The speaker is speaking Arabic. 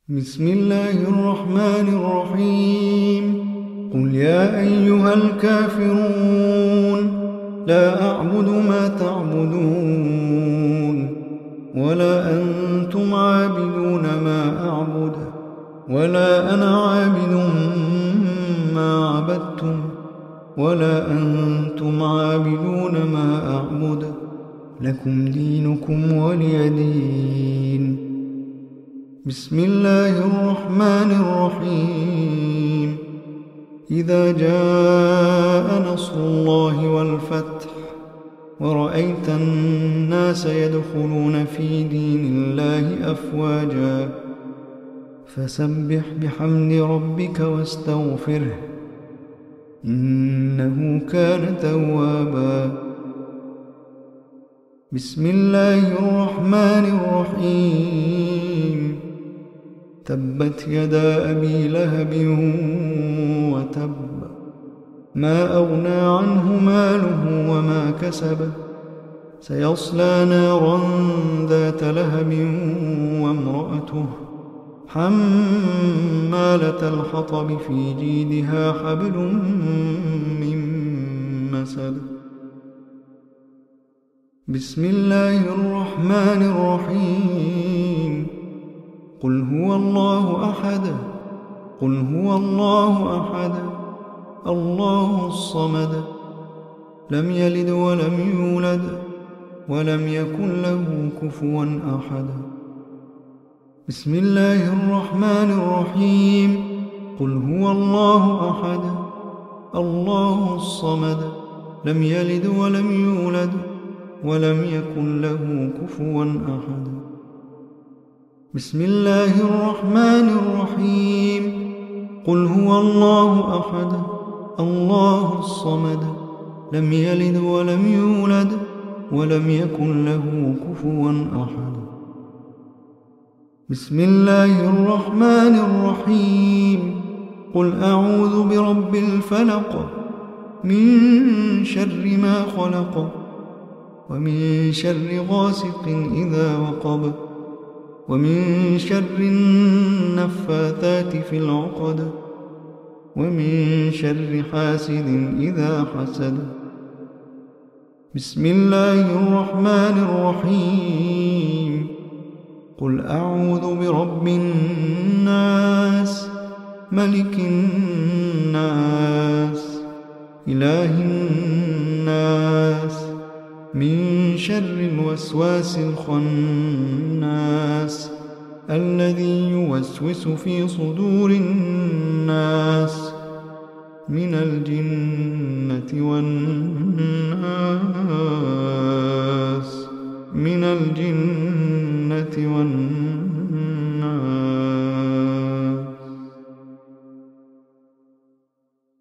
بسم الله الرحمن الرحيم. قل يا أيها الكافرون لا أعبد ما تعبدون ولا أنتم عابدون ما أعبد ولا أنا عابد ما عبدتم ولا أنتم عابدون ما أعبد لكم دينكم ولي دين. بسم الله الرحمن الرحيم. إذا جاء نصر الله والفتح ورأيت الناس يدخلون في دين الله أفواجا فسبح بحمد ربك واستغفره إنه كان توابا. بسم الله الرحمن الرحيم. تبت يدا أبي لهب وتب ما أغنى عنه ماله وما كسب سيصلى نارا ذات لهب وامرأته حمالة الحطب في جيدها حبل من مسد. بسم الله الرحمن الرحيم. قل هو الله أحد قل هو الله أحد الله الصمد لم يلد ولم يولد ولم يكن له كفوا أحد. بسم الله الرحمن الرحيم. قل هو الله أحد الله الصمد لم يلد ولم يولد ولم يكن له كفوا أحد. بسم الله الرحمن الرحيم. قل هو الله أحد الله الصمد لم يلد ولم يولد ولم يكن له كفوا أحد. بسم الله الرحمن الرحيم. قل أعوذ برب الفلق من شر ما خلق ومن شر غاسق إذا وقب ومن شر النفاثات في العقد ومن شر حاسد إذا حسد. بسم الله الرحمن الرحيم. قل أعوذ برب الناس ملك الناس إله الناس من شر الوسواس الخناس الذي يوسوس في صدور الناس من الجنة والناس.